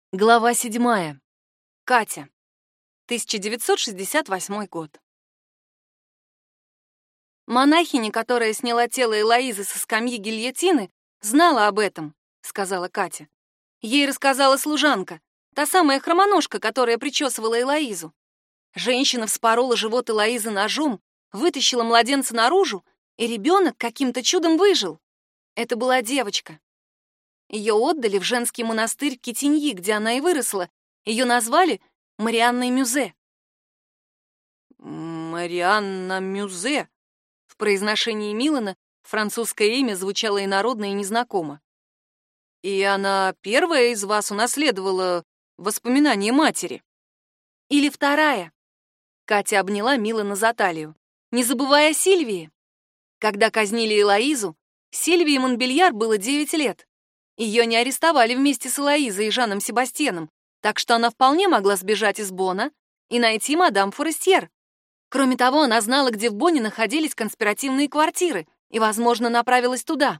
Глава 7. Катя. 1968 год. «Монахиня, которая сняла тело Элоизы со скамьи гильотины, знала об этом», — сказала Катя. Ей рассказала служанка, та самая хромоножка, которая причесывала Элоизу. Женщина вспорола живот Элоизы ножом, вытащила младенца наружу, и ребенок каким-то чудом выжил. Это была девочка. Ее отдали в женский монастырь Китиньи, где она и выросла. Ее назвали Марианной Мюзе. Марианна Мюзе. В произношении Милана французское имя звучало инородно и незнакомо. И она первая из вас унаследовала воспоминания матери? Или вторая? Катя обняла Милана за талию. Не забывая о Сильвии. Когда казнили Элоизу, Сильвии Монбельяр было 9 лет. Ее не арестовали вместе с Элоизой и Жаном Себастьяном, так что она вполне могла сбежать из Бона и найти мадам Форестьер. Кроме того, она знала, где в Бонне находились конспиративные квартиры, и, возможно, направилась туда.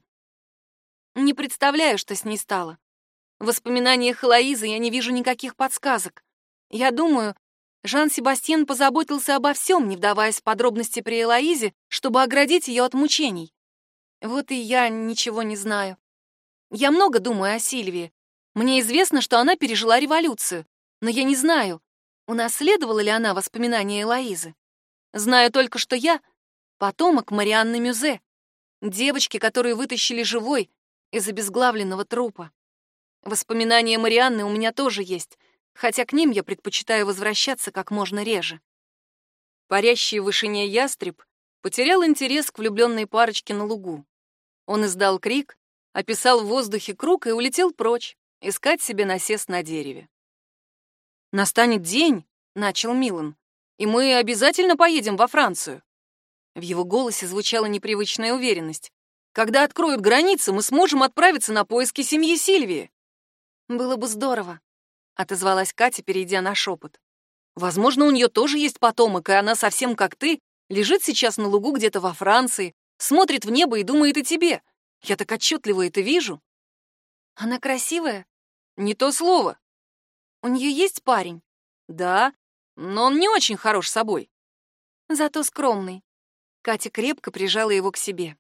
Не представляю, что с ней стало. В воспоминаниях Элоизы я не вижу никаких подсказок. Я думаю, Жан-Себастьян позаботился обо всем, не вдаваясь в подробности при Элоизе, чтобы оградить ее от мучений. Вот и я ничего не знаю. Я много думаю о Сильвии. Мне известно, что она пережила революцию, но я не знаю, унаследовала ли она воспоминания Элоизы. Знаю только, что я — потомок Марианны Мюзе, девочки, которую вытащили живой из обезглавленного трупа. Воспоминания Марианны у меня тоже есть, хотя к ним я предпочитаю возвращаться как можно реже. Парящий в вышине ястреб потерял интерес к влюбленной парочке на лугу. Он издал крик, описал в воздухе круг и улетел прочь, искать себе насест на дереве. «Настанет день», — начал Милан, «и мы обязательно поедем во Францию». В его голосе звучала непривычная уверенность. «Когда откроют границы, мы сможем отправиться на поиски семьи Сильвии». «Было бы здорово», — отозвалась Катя, перейдя на шепот. «Возможно, у нее тоже есть потомок, и она совсем как ты, лежит сейчас на лугу где-то во Франции, смотрит в небо и думает о тебе. Я так отчетливо это вижу». «Она красивая?» «Не то слово». «У нее есть парень?» «Да, но он не очень хорош собой». «Зато скромный». Катя крепко прижала его к себе.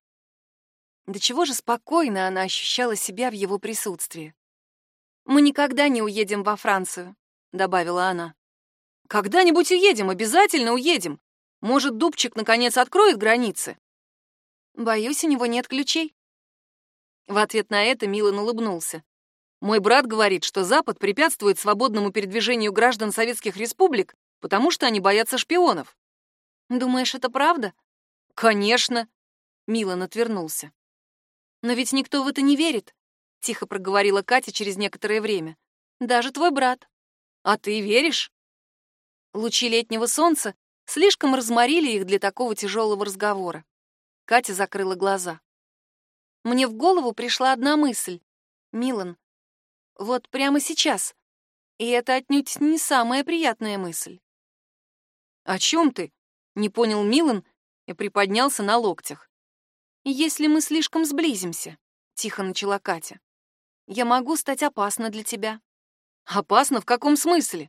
До чего же спокойно она ощущала себя в его присутствии. «Мы никогда не уедем во Францию», — добавила она. «Когда-нибудь уедем, обязательно уедем. Может, Дубчик наконец откроет границы?» «Боюсь, у него нет ключей». В ответ на это Милан улыбнулся. «Мой брат говорит, что Запад препятствует свободному передвижению граждан советских республик, потому что они боятся шпионов». «Думаешь, это правда?» «Конечно», — Милан отвернулся. «Но ведь никто в это не верит», — тихо проговорила Катя через некоторое время. «Даже твой брат». «А ты веришь?» Лучи летнего солнца слишком разморили их для такого тяжелого разговора. Катя закрыла глаза. Мне в голову пришла одна мысль. Милан, вот прямо сейчас. И это отнюдь не самая приятная мысль. «О чем ты?» — не понял Милан и приподнялся на локтях. «Если мы слишком сблизимся», — тихо начала Катя, — «я могу стать опасна для тебя». «Опасно в каком смысле?»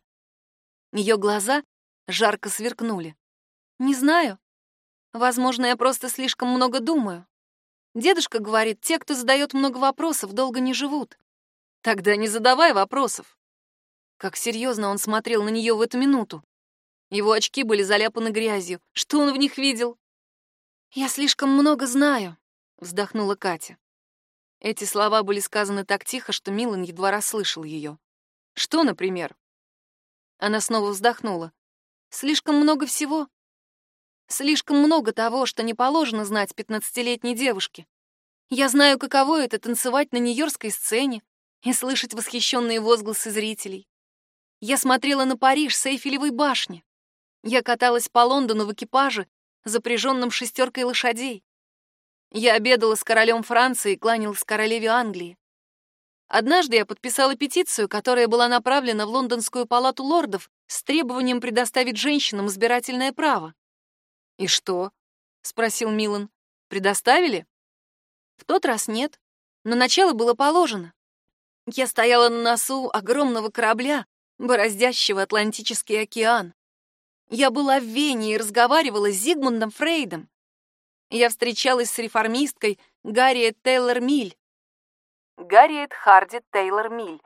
Ее глаза жарко сверкнули. «Не знаю. Возможно, я просто слишком много думаю. Дедушка говорит, те, кто задает много вопросов, долго не живут». «Тогда не задавай вопросов». Как серьезно он смотрел на нее в эту минуту. Его очки были заляпаны грязью. Что он в них видел? «Я слишком много знаю», — вздохнула Катя. Эти слова были сказаны так тихо, что Милан едва расслышал ее. «Что, например?» Она снова вздохнула. «Слишком много всего. Слишком много того, что не положено знать 15-летней девушке. Я знаю, каково это — танцевать на нью-йоркской сцене и слышать восхищенные возгласы зрителей. Я смотрела на Париж с Эйфелевой башни. Я каталась по Лондону в экипаже, запряженном 6 лошадей. Я обедала с королем Франции и кланялась королеве Англии. Однажды я подписала петицию, которая была направлена в Лондонскую палату лордов с требованием предоставить женщинам избирательное право. «И что?» — спросил Милан. «Предоставили?» «В тот раз нет, но начало было положено. Я стояла на носу огромного корабля, бороздящего Атлантический океан. Я была в Вене и разговаривала с Зигмундом Фрейдом. Я встречалась с реформисткой Гарриет Тейлор Миль. Гарриет Харди Тейлор Миль,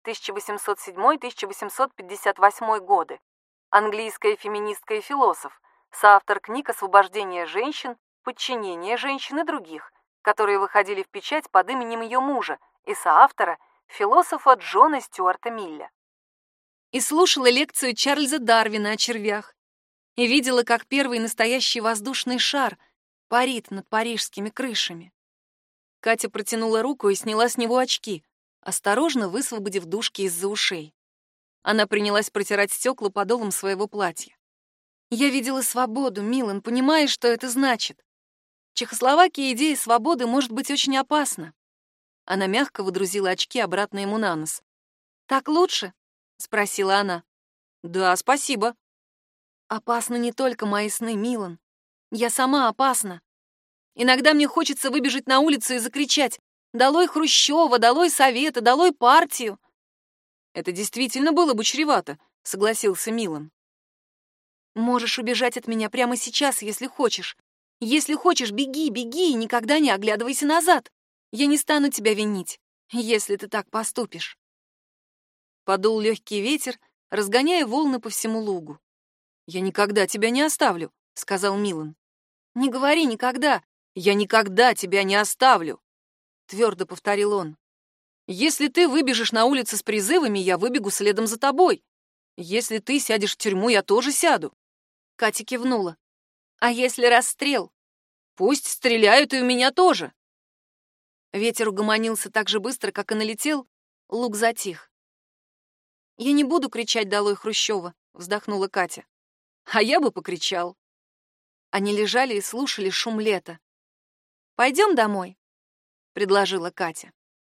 1807-1858 годы. Английская феминистка и философ, соавтор книг «Освобождение женщин», «Подчинение женщин» и других, которые выходили в печать под именем ее мужа, и соавтора, философа Джона Стюарта Милля. И слушала лекцию Чарльза Дарвина о червях, и видела, как первый настоящий воздушный шар парит над парижскими крышами. Катя протянула руку и сняла с него очки, осторожно высвободив дужки из-за ушей. Она принялась протирать стекла подолом своего платья. «Я видела свободу, Милан, понимаешь, что это значит? В Чехословакии идея свободы может быть очень опасна». Она мягко выдрузила очки обратно ему на нос. «Так лучше?» — спросила она. «Да, спасибо». «Опасны не только мои сны, Милан. Я сама опасна. Иногда мне хочется выбежать на улицу и закричать: «Долой Хрущева, долой Совета, долой партию!» «Это действительно было бы чревато», — согласился Милан. «Можешь убежать от меня прямо сейчас, если хочешь. Если хочешь, беги, беги и никогда не оглядывайся назад. Я не стану тебя винить, если ты так поступишь». Подул легкий ветер, разгоняя волны по всему лугу. «Я никогда тебя не оставлю», — сказал Милан. «Не говори никогда. Я никогда тебя не оставлю», — твердо повторил он. «Если ты выбежишь на улицу с призывами, я выбегу следом за тобой. Если ты сядешь в тюрьму, я тоже сяду». Катя кивнула. «А если расстрел?» «Пусть стреляют и у меня тоже». Ветер угомонился так же быстро, как и налетел, луг затих. «Я не буду кричать «Долой Хрущева», — вздохнула Катя. «А я бы покричал». Они лежали и слушали шум лета. «Пойдем домой», — предложила Катя.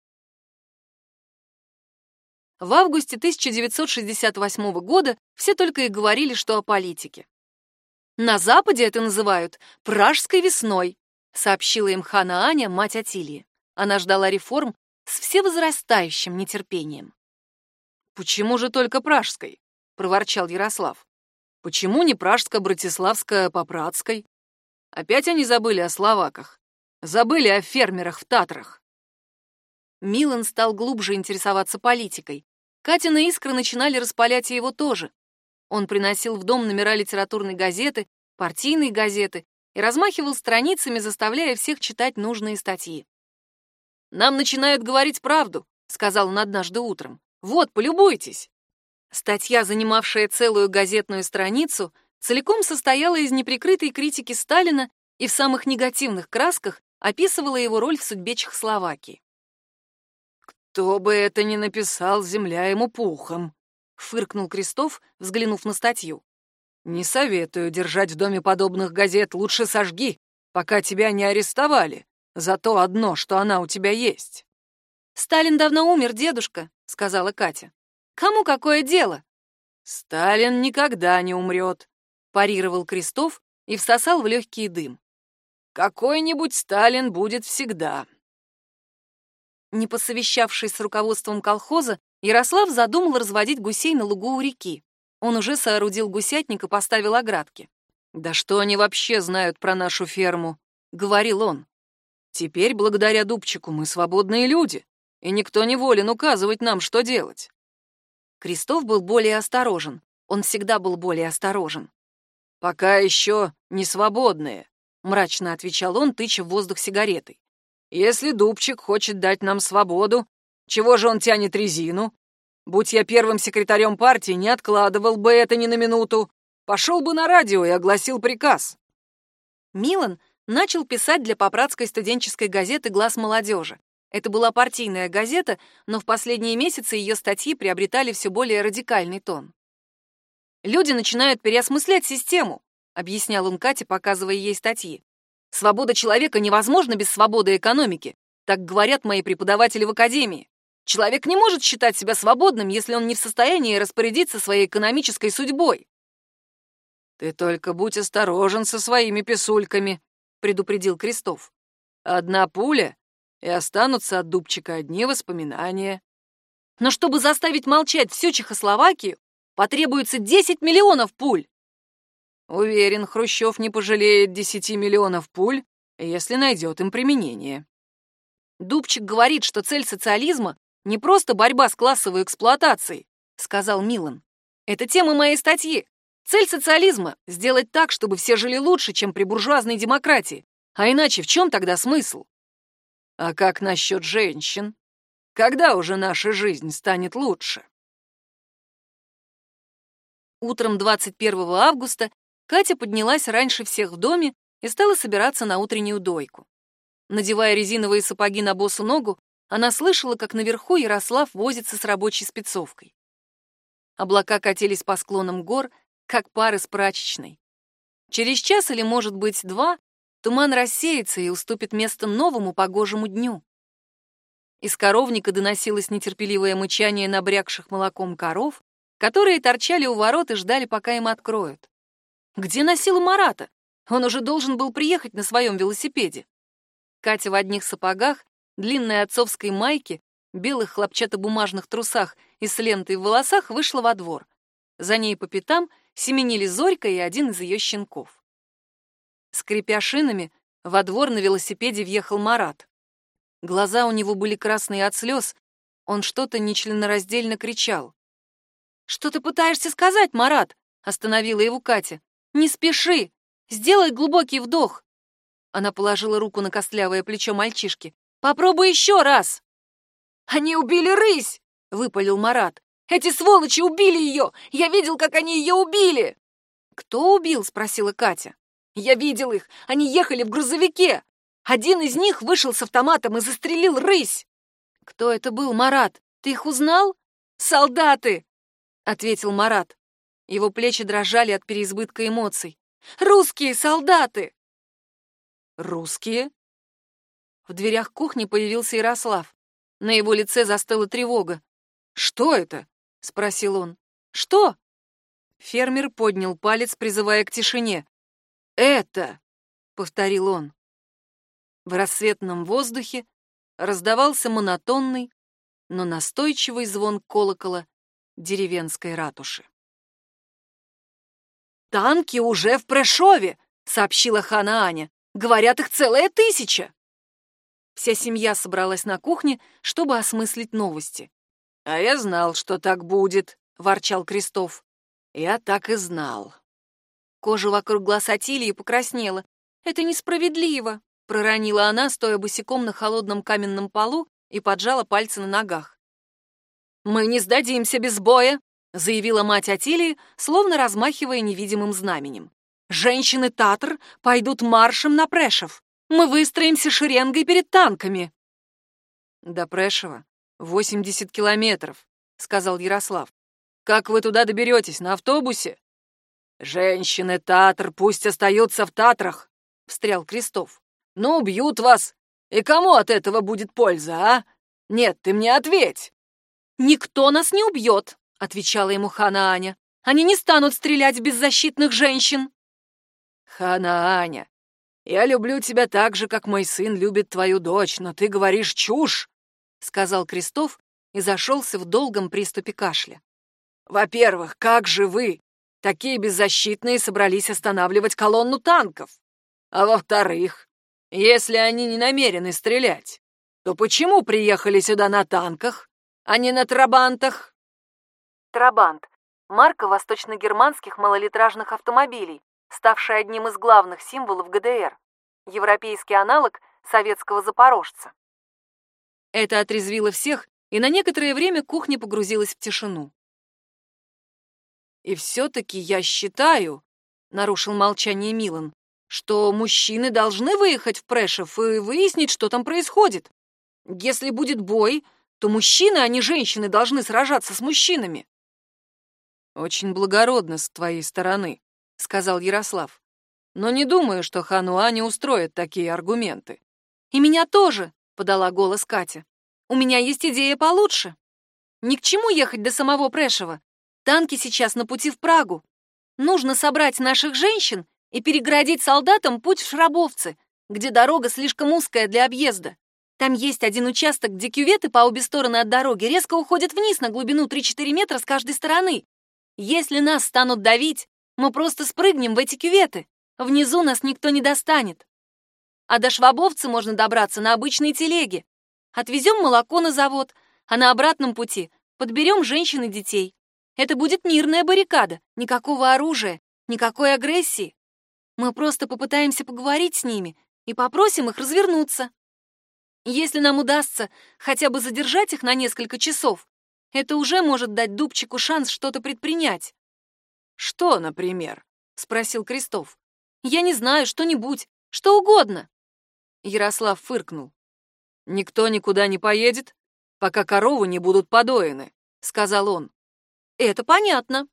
В августе 1968 года все только и говорили, что о политике. «На Западе это называют «пражской весной», — сообщила им Ханна Аня, мать Атилии. Она ждала реформ с всевозрастающим нетерпением. «Почему же только пражской?» — проворчал Ярослав. «Почему не пражско-братиславско-попрадской? Опять они забыли о словаках. Забыли о фермерах в Татрах». Милан стал глубже интересоваться политикой. Катины искры начинали распалять и его тоже. Он приносил в дом номера литературной газеты, партийной газеты и размахивал страницами, заставляя всех читать нужные статьи. «Нам начинают говорить правду», — сказал он однажды утром. «Вот, полюбуйтесь». Статья, занимавшая целую газетную страницу, целиком состояла из неприкрытой критики Сталина и в самых негативных красках описывала его роль в судьбе Чехословакии. «Кто бы это ни написал, земля ему пухом», — фыркнул Крестов, взглянув на статью. «Не советую держать в доме подобных газет, лучше сожги, пока тебя не арестовали, за то одно, что она у тебя есть». «Сталин давно умер, дедушка», — сказала Катя. «Кому какое дело?» «Сталин никогда не умрет», — парировал Крестов и всосал в легкий дым. «Какой-нибудь Сталин будет всегда». Не посовещавшись с руководством колхоза, Ярослав задумал разводить гусей на лугу у реки. Он уже соорудил гусятник и поставил оградки. «Да что они вообще знают про нашу ферму?» — говорил он. «Теперь, благодаря Дубчику, мы свободные люди, и никто не волен указывать нам, что делать». Крестов был более осторожен. Он всегда был более осторожен. «Пока еще не свободные», — мрачно отвечал он, тыча в воздух сигаретой. «Если Дубчик хочет дать нам свободу, чего же он тянет резину? Будь я первым секретарем партии, не откладывал бы это ни на минуту. Пошел бы на радио и огласил приказ». Милан начал писать для попрадской студенческой газеты «Глаз молодежи». Это была партийная газета, но в последние месяцы ее статьи приобретали все более радикальный тон. «Люди начинают переосмыслять систему», — объяснял он Кате, показывая ей статьи. «Свобода человека невозможна без свободы экономики. Так говорят мои преподаватели в академии. Человек не может считать себя свободным, если он не в состоянии распорядиться своей экономической судьбой». «Ты только будь осторожен со своими писульками», — предупредил Крестов. «Одна пуля, и останутся от Дубчика одни воспоминания. Но чтобы заставить молчать всю Чехословакию, потребуется 10 миллионов пуль. Уверен, Хрущев не пожалеет 10 миллионов пуль, если найдет им применение. Дубчик говорит, что цель социализма не просто борьба с классовой эксплуатацией, сказал Милан. Это тема моей статьи. Цель социализма — сделать так, чтобы все жили лучше, чем при буржуазной демократии. А иначе в чем тогда смысл? А как насчет женщин? Когда уже наша жизнь станет лучше? Утром 21 августа Катя поднялась раньше всех в доме и стала собираться на утреннюю дойку. Надевая резиновые сапоги на босу ногу, она слышала, как наверху Ярослав возится с рабочей спецовкой. Облака катились по склонам гор, как пар из прачечной. Через час или, может быть, два, туман рассеется и уступит место новому погожему дню. Из коровника доносилось нетерпеливое мычание набрякших молоком коров, которые торчали у ворот и ждали, пока им откроют. Где носила Марата? Он уже должен был приехать на своем велосипеде. Катя в одних сапогах, длинной отцовской майке, белых хлопчатобумажных трусах и с лентой в волосах вышла во двор. За ней по пятам семенили Зорька и один из ее щенков. Скрипя шинами, во двор на велосипеде въехал Марат. Глаза у него были красные от слез, он что-то нечленораздельно кричал. «Что ты пытаешься сказать, Марат?» — остановила его Катя. «Не спеши! Сделай глубокий вдох!» Она положила руку на костлявое плечо мальчишки. «Попробуй еще раз!» «Они убили рысь!» — выпалил Марат. «Эти сволочи убили ее! Я видел, как они ее убили!» «Кто убил?» — спросила Катя. «Я видел их! Они ехали в грузовике! Один из них вышел с автоматом и застрелил рысь!» «Кто это был, Марат? Ты их узнал?» «Солдаты!» — ответил Марат. Его плечи дрожали от переизбытка эмоций. «Русские солдаты!» «Русские?» В дверях кухни появился Ярослав. На его лице застыла тревога. «Что это?» — спросил он. «Что?» Фермер поднял палец, призывая к тишине. «Это!» — повторил он. В рассветном воздухе раздавался монотонный, но настойчивый звон колокола деревенской ратуши. «Танки уже в Прешове!» — сообщила хана Аня. «Говорят, их целая 1000!» Вся семья собралась на кухне, чтобы осмыслить новости. «А я знал, что так будет», — ворчал Крестов. «Я так и знал». Кожа вокруг глаз Атилии покраснела. «Это несправедливо», — проронила она, стоя босиком на холодном каменном полу и поджала пальцы на ногах. «Мы не сдадимся без боя», — заявила мать Атилии, словно размахивая невидимым знаменем. «Женщины-татар пойдут маршем на Прешев. Мы выстроимся шеренгой перед танками». «До Прешева 80 километров», — сказал Ярослав. «Как вы туда доберетесь, на автобусе?» «Женщины-татар пусть остаются в Татрах», — встрял Крестов. «Ну, убьют вас. И кому от этого будет польза, а? Нет, ты мне ответь». «Никто нас не убьет», — отвечала ему хана Аня. «Они не станут стрелять в беззащитных женщин». «Хана Аня, я люблю тебя так же, как мой сын любит твою дочь, но ты говоришь чушь», — сказал Крестов и зашелся в долгом приступе кашля. «Во-первых, как же вы, такие беззащитные, собрались останавливать колонну танков? А во-вторых, если они не намерены стрелять, то почему приехали сюда на танках, а не на трабантах?» Трабант — марка восточно-германских малолитражных автомобилей, ставшая одним из главных символов ГДР, европейский аналог советского запорожца. Это отрезвило всех, и на некоторое время кухня погрузилась в тишину. «И все-таки я считаю», — нарушил молчание Милан, «что мужчины должны выехать в Прешев и выяснить, что там происходит. Если будет бой, то мужчины, а не женщины, должны сражаться с мужчинами». «Очень благородно с твоей стороны», — сказал Ярослав. «Но не думаю, что хану Ане устроят такие аргументы». «И меня тоже», — подала голос Катя. «У меня есть идея получше. Ни к чему ехать до самого Прешева. Танки сейчас на пути в Прагу. Нужно собрать наших женщин и переградить солдатам путь в Шрабовцы, где дорога слишком узкая для объезда. Там есть один участок, где кюветы по обе стороны от дороги резко уходят вниз на глубину 3-4 метра с каждой стороны. Если нас станут давить, мы просто спрыгнем в эти кюветы. Внизу нас никто не достанет. А до Швабовца можно добраться на обычной телеге. Отвезем молоко на завод, а на обратном пути подберем женщин и детей. Это будет мирная баррикада, никакого оружия, никакой агрессии. Мы просто попытаемся поговорить с ними и попросим их развернуться. Если нам удастся хотя бы задержать их на несколько часов, это уже может дать Дубчику шанс что-то предпринять. «Что, например?» — спросил Крестов. «Я не знаю, что-нибудь, что угодно». Ярослав фыркнул. «Никто никуда не поедет, пока коровы не будут подоены», — сказал он. «Это понятно».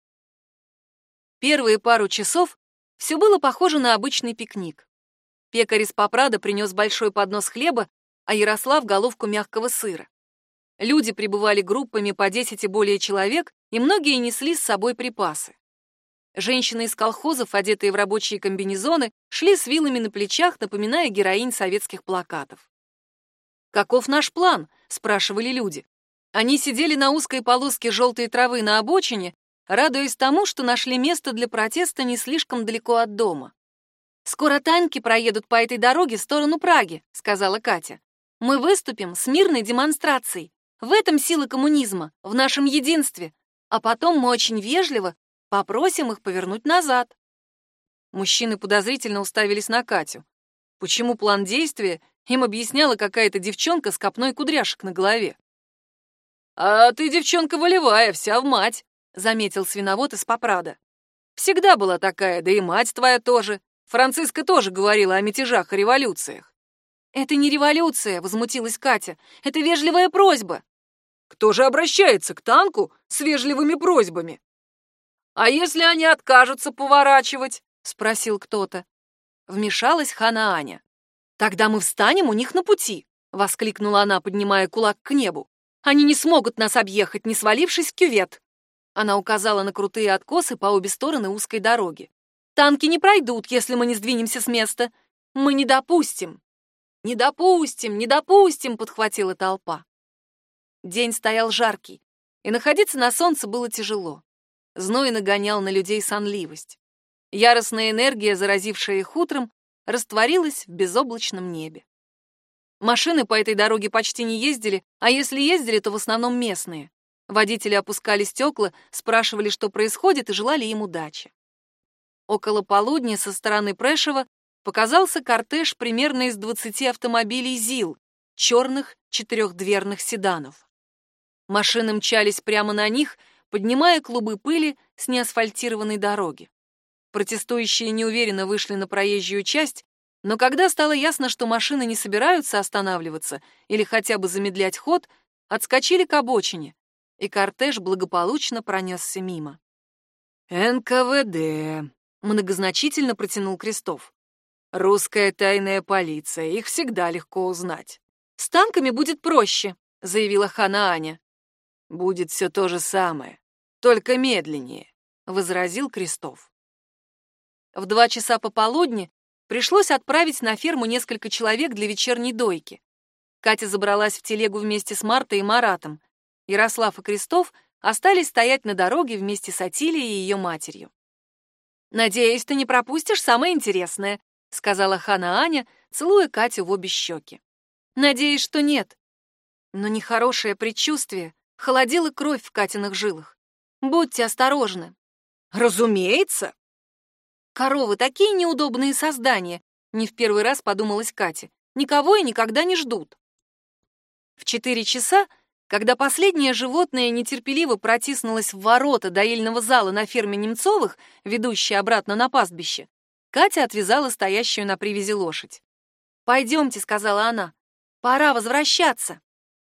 Первые пару часов все было похоже на обычный пикник. Пекарь из Попрада принес большой поднос хлеба, а Ярослав — головку мягкого сыра. Люди прибывали группами по 10 и более человек, и многие несли с собой припасы. Женщины из колхозов, одетые в рабочие комбинезоны, шли с вилами на плечах, напоминая героинь советских плакатов. «Каков наш план?» — спрашивали люди. Они сидели на узкой полоске желтой травы на обочине, радуясь тому, что нашли место для протеста не слишком далеко от дома. «Скоро танки проедут по этой дороге в сторону Праги», — сказала Катя. «Мы выступим с мирной демонстрацией. В этом сила коммунизма, в нашем единстве. А потом мы очень вежливо попросим их повернуть назад». Мужчины подозрительно уставились на Катю. Почему план действия им объясняла какая-то девчонка с копной кудряшек на голове? «А ты девчонка волевая, вся в мать», — заметил свиновод из Попрада. «Всегда была такая, да и мать твоя тоже. Франциска тоже говорила о мятежах и революциях». «Это не революция», — возмутилась Катя. «Это вежливая просьба». «Кто же обращается к танку с вежливыми просьбами?» «А если они откажутся поворачивать?» — спросил кто-то. Вмешалась хана Аня. «Тогда мы встанем у них на пути», — воскликнула она, поднимая кулак к небу. «Они не смогут нас объехать, не свалившись в кювет». Она указала на крутые откосы по обе стороны узкой дороги. «Танки не пройдут, если мы не сдвинемся с места. Мы не допустим». «Не допустим, не допустим», — подхватила толпа. День стоял жаркий, и находиться на солнце было тяжело. Зной нагонял на людей сонливость. Яростная энергия, заразившая их утром, растворилась в безоблачном небе. Машины по этой дороге почти не ездили, а если ездили, то в основном местные. Водители опускали стекла, спрашивали, что происходит, и желали им удачи. Около полудня со стороны Прешева показался кортеж примерно из 20 автомобилей ЗИЛ, черных четырехдверных седанов. Машины мчались прямо на них, поднимая клубы пыли с неасфальтированной дороги. Протестующие неуверенно вышли на проезжую часть, но когда стало ясно, что машины не собираются останавливаться или хотя бы замедлять ход, отскочили к обочине, и кортеж благополучно пронесся мимо. «НКВД», — многозначительно протянул Крестов. «Русская тайная полиция, их всегда легко узнать». «С танками будет проще», — заявила хана Аня. «Будет все то же самое, только медленнее», — возразил Крестов. В 2 часа пополудни пришлось отправить на ферму несколько человек для вечерней дойки. Катя забралась в телегу вместе с Мартой и Маратом. Ярослав и Крестов остались стоять на дороге вместе с Атилией и ее матерью. «Надеюсь, ты не пропустишь самое интересное», — сказала хана Аня, целуя Катю в обе щеки. «Надеюсь, что нет». Но нехорошее предчувствие холодило кровь в Катиных жилах. «Будьте осторожны». «Разумеется». «Коровы такие неудобные создания», — не в первый раз подумалась Катя. «Никого и никогда не ждут». В 4 часа, когда последнее животное нетерпеливо протиснулось в ворота доильного зала на ферме Немцовых, ведущие обратно на пастбище, Катя отвязала стоящую на привязи лошадь. «Пойдемте», — сказала она, — «пора возвращаться».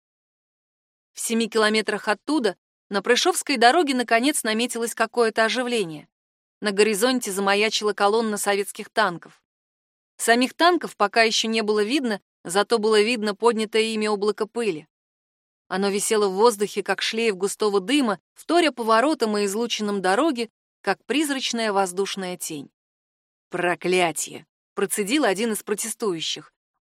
В 7 километрах оттуда на Прышовской дороге наконец наметилось какое-то оживление. На горизонте замаячила колонна советских танков. Самих танков пока еще не было видно, зато было видно поднятое ими облако пыли. Оно висело в воздухе, как шлейф густого дыма, вторя поворотам и излучинам дороги, как призрачная воздушная тень. «Проклятие!» — процедил один из протестующих.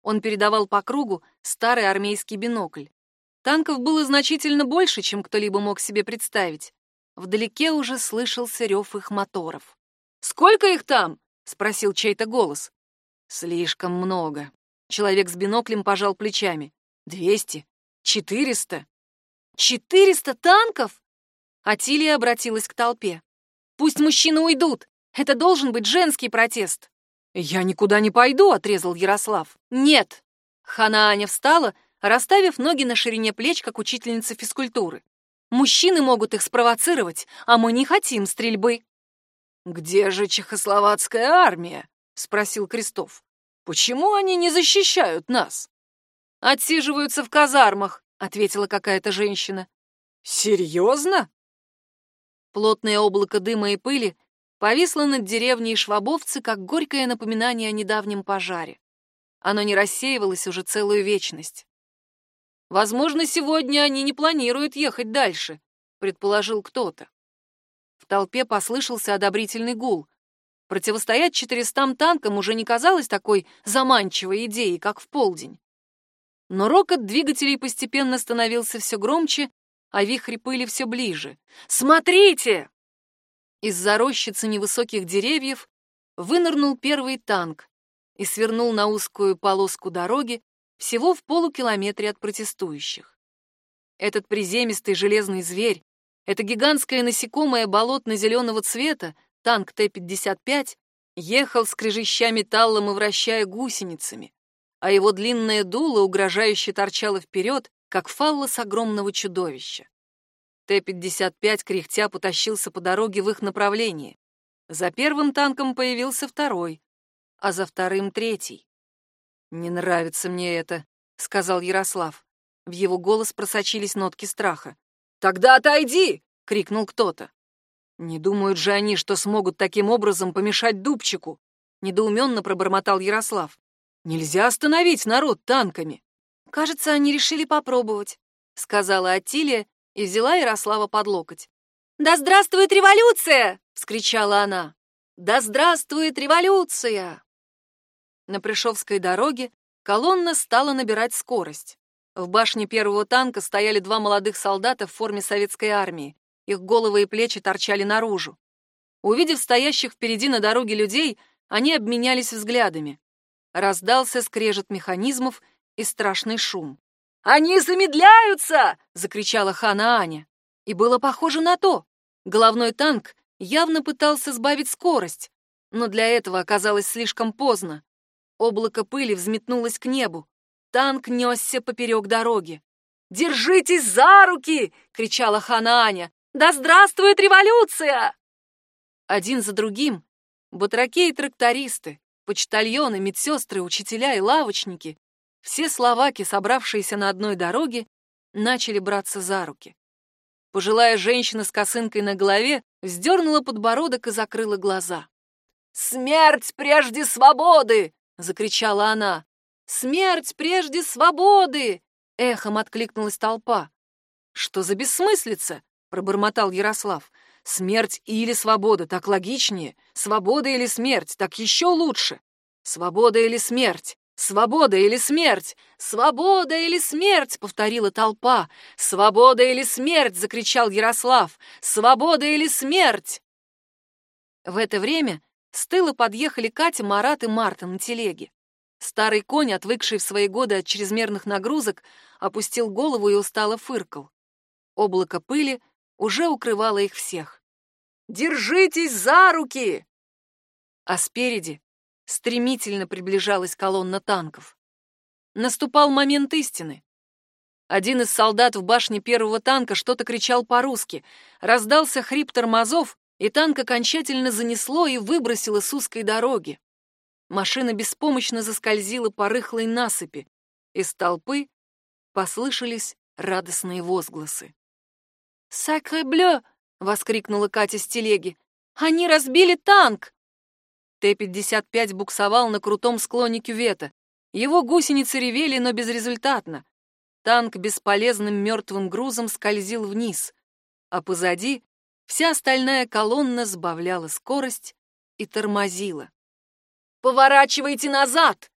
Он передавал по кругу старый армейский бинокль. Танков было значительно больше, чем кто-либо мог себе представить. Вдалеке уже слышался рев их моторов. «Сколько их там?» — спросил чей-то голос. «Слишком много». Человек с биноклем пожал плечами. 200, 400. 400 танков? Атилия обратилась к толпе. Пусть мужчины уйдут. Это должен быть женский протест. Я никуда не пойду, отрезал Ярослав. Нет. Хана-Аня встала, расставив ноги на ширине плеч, как учительница физкультуры. Мужчины могут их спровоцировать, а мы не хотим стрельбы. Где же чехословацкая армия? Спросил Крестов. Почему они не защищают нас? Отсиживаются в казармах, ответила какая-то женщина. Серьезно? Плотное облако дыма и пыли повисло над деревней Швабовцы, как горькое напоминание о недавнем пожаре. Оно не рассеивалось уже целую вечность. Возможно, сегодня они не планируют ехать дальше, предположил кто-то. В толпе послышался одобрительный гул. Противостоять 400 танкам уже не казалось такой заманчивой идеей, как в полдень. Но рокот двигателей постепенно становился все громче, а вихри пыли все ближе. «Смотрите!» Из-за рощицы невысоких деревьев вынырнул первый танк и свернул на узкую полоску дороги всего в полукилометре от протестующих. Этот приземистый железный зверь, это гигантское насекомое болотно-зеленого цвета, танк Т-55, ехал, скрежеща металлом и вращая гусеницами, а его длинное дуло угрожающе торчало вперед, как фаллос огромного чудовища. Т-55 кряхтя потащился по дороге в их направлении. За первым танком появился второй, а за вторым третий. «Не нравится мне это», — сказал Ярослав. В его голос просочились нотки страха. «Тогда отойди!» — крикнул кто-то. «Не думают же они, что смогут таким образом помешать Дубчику», — недоуменно пробормотал Ярослав. «Нельзя остановить народ танками». «Кажется, они решили попробовать», — сказала Атилия и взяла Ярослава под локоть. «Да здравствует революция!» — вскричала она. «Да здравствует революция!» На Пришовской дороге колонна стала набирать скорость. В башне первого танка стояли два молодых солдата в форме советской армии. Их головы и плечи торчали наружу. Увидев стоящих впереди на дороге людей, они обменялись взглядами. Раздался скрежет механизмов и страшный шум. «Они замедляются!» — закричала Хана-Аня. И было похоже на то. Головной танк явно пытался сбавить скорость, но для этого оказалось слишком поздно. Облако пыли взметнулось к небу. Танк несся поперек дороги. «Держитесь за руки!» — кричала Хана-Аня. «Да здравствует революция!» Один за другим батраки и трактористы, почтальоны, медсестры, учителя и лавочники, все словаки, собравшиеся на одной дороге, начали браться за руки. Пожилая женщина с косынкой на голове вздернула подбородок и закрыла глаза. «Смерть прежде свободы!» — закричала она. «Смерть прежде свободы!» — эхом откликнулась толпа. «Что за бессмыслица?» — пробормотал Ярослав. «Смерть или свобода, так логичнее. Свобода или смерть, так еще лучше. Свобода или смерть, свобода или смерть, свобода или смерть!» — повторила толпа. «Свобода или смерть!» — закричал Ярослав. «Свобода или смерть!» В это время с тыла подъехали Катя, Марат и Марта на телеге. Старый конь, отвыкший в свои годы от чрезмерных нагрузок, опустил голову и устало фыркал. Облако пыли уже укрывало их всех. «Держитесь за руки!» А спереди стремительно приближалась колонна танков. Наступал момент истины. Один из солдат в башне первого танка что-то кричал по-русски. Раздался хрип тормозов, и танк окончательно занесло и выбросило с узкой дороги. Машина беспомощно заскользила по рыхлой насыпи. Из толпы послышались радостные возгласы. «Сакре блeu!» — воскликнула Катя с телеги. «Они разбили танк!» Т-55 буксовал на крутом склоне кювета. Его гусеницы ревели, но безрезультатно. Танк бесполезным мертвым грузом скользил вниз, а позади вся остальная колонна сбавляла скорость и тормозила. «Поворачивайте назад!» —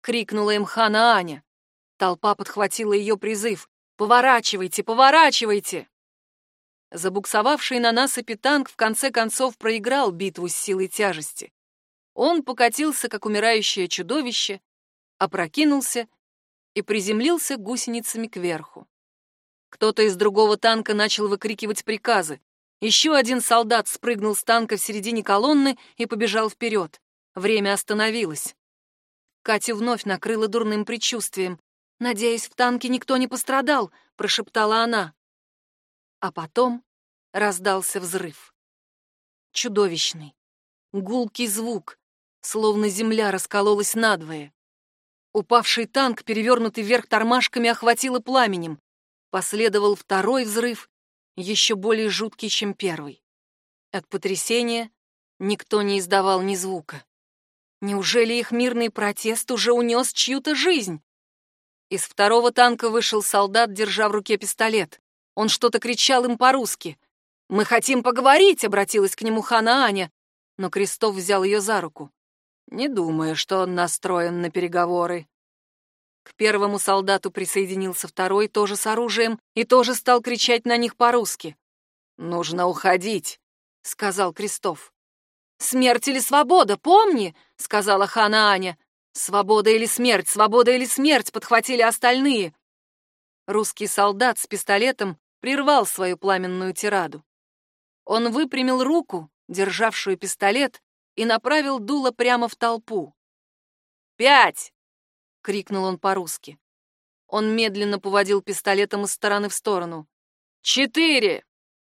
крикнула им Хана Аня. Толпа подхватила ее призыв. «Поворачивайте, поворачивайте!» Забуксовавший на насыпи танк в конце концов проиграл битву с силой тяжести. Он покатился, как умирающее чудовище, опрокинулся и приземлился гусеницами кверху. Кто-то из другого танка начал выкрикивать приказы. Еще один солдат спрыгнул с танка в середине колонны и побежал вперед. Время остановилось. Катю вновь накрыло дурным предчувствием. «Надеюсь, в танке никто не пострадал», — прошептала она. А потом раздался взрыв. Чудовищный, гулкий звук, словно земля раскололась надвое. Упавший танк, перевернутый вверх тормашками, охватило пламенем. Последовал второй взрыв, еще более жуткий, чем первый. От потрясения никто не издавал ни звука. Неужели их мирный протест уже унес чью-то жизнь? Из второго танка вышел солдат, держа в руке пистолет. Он что-то кричал им по-русски. «Мы хотим поговорить», — обратилась к нему Хана Аня, но Крестов взял ее за руку. «Не думаю, что он настроен на переговоры». К первому солдату присоединился второй, тоже с оружием, и тоже стал кричать на них по-русски. «Нужно уходить», — сказал Крестов. «Смерть или свобода, помни», — сказала Хана Аня. «Свобода или смерть, свобода или смерть», — подхватили остальные. Русский солдат с пистолетом прервал свою пламенную тираду. Он выпрямил руку, державшую пистолет, и направил дуло прямо в толпу. «5!» — крикнул он по-русски. Он медленно поводил пистолетом из стороны в сторону. 4!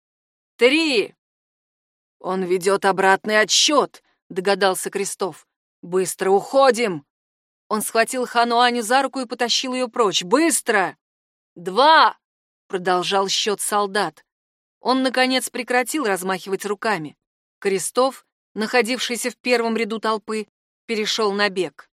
3! Он ведет обратный отсчет, догадался Крестов. Быстро уходим! Он схватил Хану Аню за руку и потащил ее прочь. Быстро! 2! Продолжал счет солдат. Он, наконец, прекратил размахивать руками. Крестов, находившийся в первом ряду толпы, перешел на бег.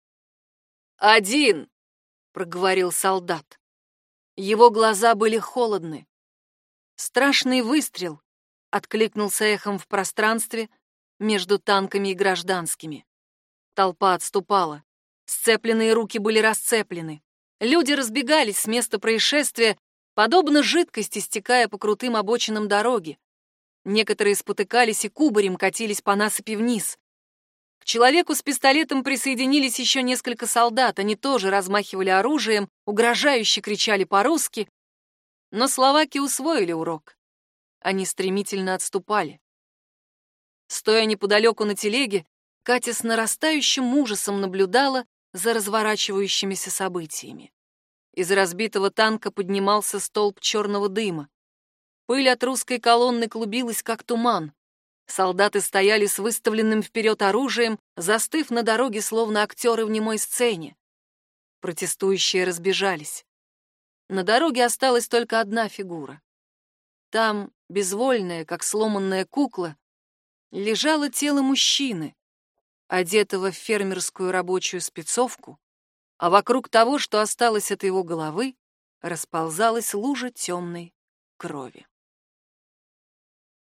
1! Проговорил солдат. Его глаза были холодны. Страшный выстрел откликнулся эхом в пространстве между танками и гражданскими. Толпа отступала. Сцепленные руки были расцеплены. Люди разбегались с места происшествия, подобно жидкости, стекая по крутым обочинам дороги. Некоторые спотыкались и кубарем катились по насыпи вниз. К человеку с пистолетом присоединились еще несколько солдат. Они тоже размахивали оружием, угрожающе кричали по-русски. Но словаки усвоили урок. Они стремительно отступали. Стоя неподалеку на телеге, Катя с нарастающим ужасом наблюдала за разворачивающимися событиями. Из разбитого танка поднимался столб черного дыма. Пыль от русской колонны клубилась, как туман. Солдаты стояли с выставленным вперед оружием, застыв на дороге, словно актеры в немой сцене. Протестующие разбежались. На дороге осталась только одна фигура. Там, безвольная, как сломанная кукла, лежало тело мужчины, одетого в фермерскую рабочую спецовку, а вокруг того, что осталось от его головы, расползалась лужа темной крови.